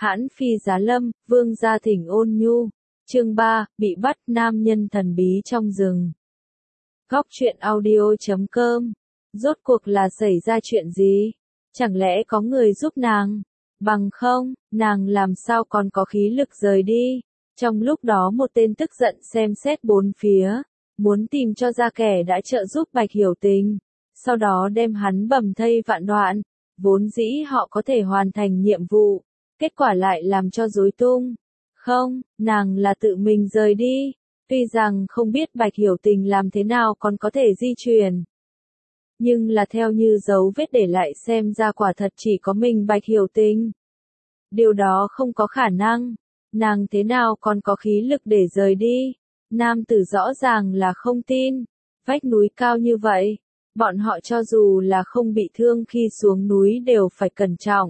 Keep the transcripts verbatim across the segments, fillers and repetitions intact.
Hãn phi giá lâm, vương gia thỉnh ôn nhu. Chương ba, bị bắt, nam nhân thần bí trong rừng. Góc truyện audio chấm com. Rốt cuộc là xảy ra chuyện gì? Chẳng lẽ có người giúp nàng? Bằng không, nàng làm sao còn có khí lực rời đi? Trong lúc đó một tên tức giận xem xét bốn phía, muốn tìm cho ra kẻ đã trợ giúp Bạch Hiểu Tình, sau đó đem hắn bầm thây vạn đoạn. Vốn dĩ họ có thể hoàn thành nhiệm vụ, kết quả lại làm cho rối tung. Không, nàng là tự mình rời đi. Tuy rằng không biết Bạch Hiểu Tình làm thế nào còn có thể di chuyển, nhưng là theo như dấu vết để lại xem ra quả thật chỉ có mình Bạch Hiểu Tình. Điều đó không có khả năng. Nàng thế nào còn có khí lực để rời đi? Nam tử rõ ràng là không tin. Vách núi cao như vậy, bọn họ cho dù là không bị thương khi xuống núi đều phải cẩn trọng.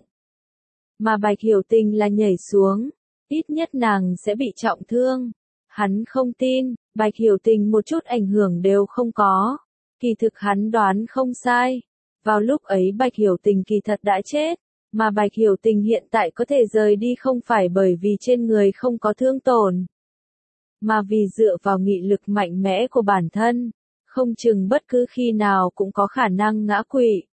Mà Bạch Hiểu Tình là nhảy xuống, ít nhất nàng sẽ bị trọng thương. Hắn không tin, Bạch Hiểu Tình một chút ảnh hưởng đều không có. Kỳ thực hắn đoán không sai. Vào lúc ấy Bạch Hiểu Tình kỳ thật đã chết, mà Bạch Hiểu Tình hiện tại có thể rời đi không phải bởi vì trên người không có thương tổn, mà vì dựa vào nghị lực mạnh mẽ của bản thân, không chừng bất cứ khi nào cũng có khả năng ngã quỵ.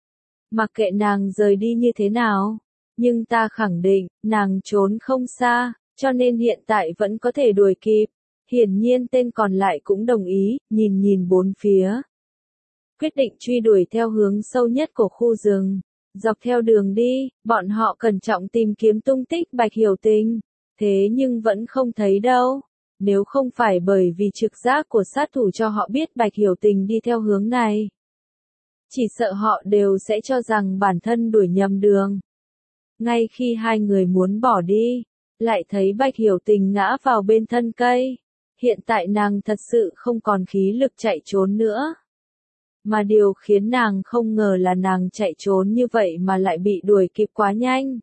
Mặc kệ nàng rời đi như thế nào, nhưng ta khẳng định, nàng trốn không xa, cho nên hiện tại vẫn có thể đuổi kịp. Hiển nhiên tên còn lại cũng đồng ý, nhìn nhìn bốn phía. Quyết định truy đuổi theo hướng sâu nhất của khu rừng. Dọc theo đường đi, bọn họ cẩn trọng tìm kiếm tung tích Bạch Hiểu Tình. Thế nhưng vẫn không thấy đâu. Nếu không phải bởi vì trực giác của sát thủ cho họ biết Bạch Hiểu Tình đi theo hướng này, chỉ sợ họ đều sẽ cho rằng bản thân đuổi nhầm đường. Ngay khi hai người muốn bỏ đi, lại thấy Bạch Hiểu Tình ngã vào bên thân cây. Hiện tại nàng thật sự không còn khí lực chạy trốn nữa. Mà điều khiến nàng không ngờ là nàng chạy trốn như vậy mà lại bị đuổi kịp quá nhanh.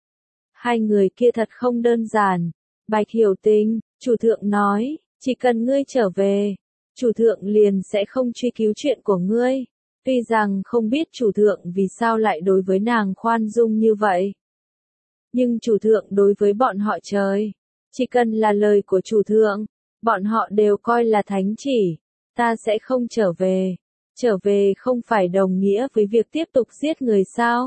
Hai người kia thật không đơn giản. Bạch Hiểu Tình, chủ thượng nói, chỉ cần ngươi trở về, chủ thượng liền sẽ không truy cứu chuyện của ngươi. Tuy rằng không biết chủ thượng vì sao lại đối với nàng khoan dung như vậy, nhưng chủ thượng đối với bọn họ trời, chỉ cần là lời của chủ thượng, bọn họ đều coi là thánh chỉ. Ta sẽ không trở về. Trở về không phải đồng nghĩa với việc tiếp tục giết người sao?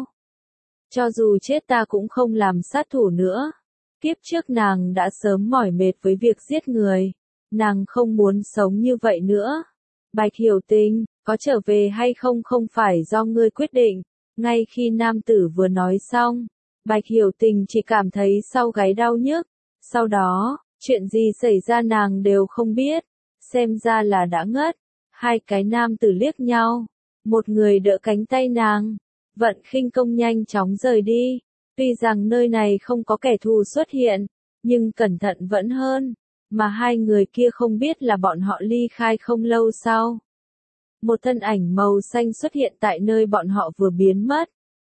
Cho dù chết ta cũng không làm sát thủ nữa. Kiếp trước nàng đã sớm mỏi mệt với việc giết người. Nàng không muốn sống như vậy nữa. Bạch Hiểu Tình, có trở về hay không không phải do ngươi quyết định. Ngay khi nam tử vừa nói xong, Bạch Hiểu Tình chỉ cảm thấy sau gáy đau nhức. Sau đó, chuyện gì xảy ra nàng đều không biết. Xem ra là đã ngất. Hai cái nam tử liếc nhau. Một người đỡ cánh tay nàng. Vận khinh công nhanh chóng rời đi. Tuy rằng nơi này không có kẻ thù xuất hiện, nhưng cẩn thận vẫn hơn. Mà hai người kia không biết là bọn họ ly khai không lâu sau. Một thân ảnh màu xanh xuất hiện tại nơi bọn họ vừa biến mất.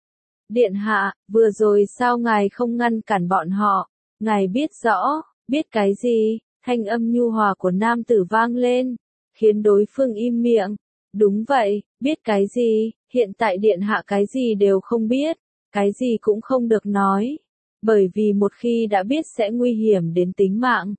Điện hạ, vừa rồi sao ngài không ngăn cản bọn họ? Ngài biết rõ, biết cái gì? Thanh âm nhu hòa của nam tử vang lên, khiến đối phương im miệng. Đúng vậy, biết cái gì? Hiện tại điện hạ cái gì đều không biết, cái gì cũng không được nói, bởi vì một khi đã biết sẽ nguy hiểm đến tính mạng.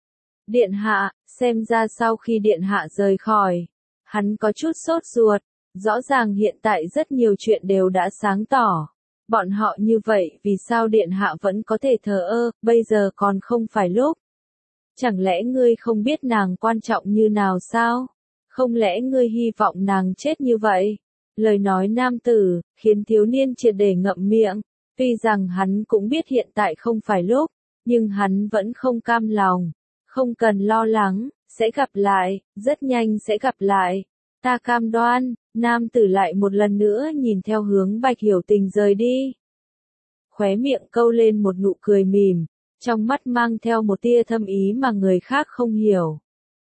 Điện hạ, xem ra sau khi điện hạ rời khỏi, hắn có chút sốt ruột, rõ ràng hiện tại rất nhiều chuyện đều đã sáng tỏ. Bọn họ như vậy vì sao điện hạ vẫn có thể thờ ơ, bây giờ còn không phải lúc. Chẳng lẽ ngươi không biết nàng quan trọng như nào sao? Không lẽ ngươi hy vọng nàng chết như vậy? Lời nói nam tử, khiến thiếu niên triệt để ngậm miệng. Tuy rằng hắn cũng biết hiện tại không phải lúc, nhưng hắn vẫn không cam lòng. Không cần lo lắng, sẽ gặp lại, rất nhanh sẽ gặp lại. Ta cam đoan. Nam tử lại một lần nữa nhìn theo hướng Bạch Hiểu Tình rời đi. Khóe miệng câu lên một nụ cười mỉm, trong mắt mang theo một tia thâm ý mà người khác không hiểu.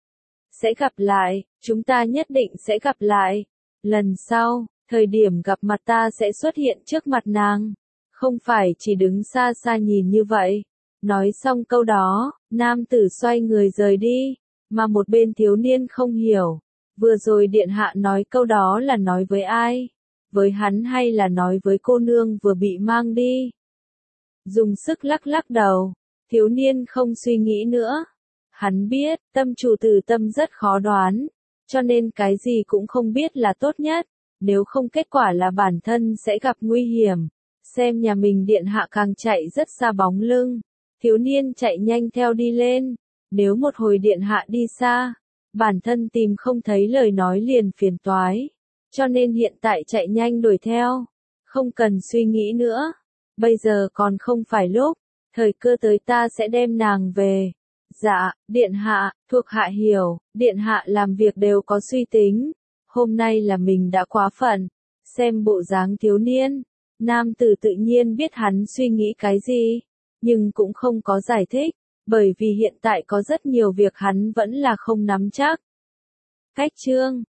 Sẽ gặp lại, chúng ta nhất định sẽ gặp lại. Lần sau, thời điểm gặp mặt ta sẽ xuất hiện trước mặt nàng. Không phải chỉ đứng xa xa nhìn như vậy. Nói xong câu đó, nam tử xoay người rời đi, mà một bên thiếu niên không hiểu. Vừa rồi điện hạ nói câu đó là nói với ai? Với hắn hay là nói với cô nương vừa bị mang đi? dùng sức lắc lắc đầu. Thiếu niên không suy nghĩ nữa. Hắn biết, tâm chủ từ tâm rất khó đoán, cho nên cái gì cũng không biết là tốt nhất, nếu không kết quả là bản thân sẽ gặp nguy hiểm. Xem nhà mình điện hạ càng chạy rất xa bóng lưng, thiếu niên chạy nhanh theo đi lên, nếu một hồi điện hạ đi xa, bản thân tìm không thấy lời nói liền phiền toái, cho nên hiện tại chạy nhanh đuổi theo, không cần suy nghĩ nữa, bây giờ còn không phải lúc, thời cơ tới ta sẽ đem nàng về. Dạ, điện hạ, thuộc hạ hiểu, điện hạ làm việc đều có suy tính, hôm nay là mình đã quá phận, xem bộ dáng thiếu niên, nam tử tự nhiên biết hắn suy nghĩ cái gì, nhưng cũng không có giải thích, bởi vì hiện tại có rất nhiều việc hắn vẫn là không nắm chắc. Cách chương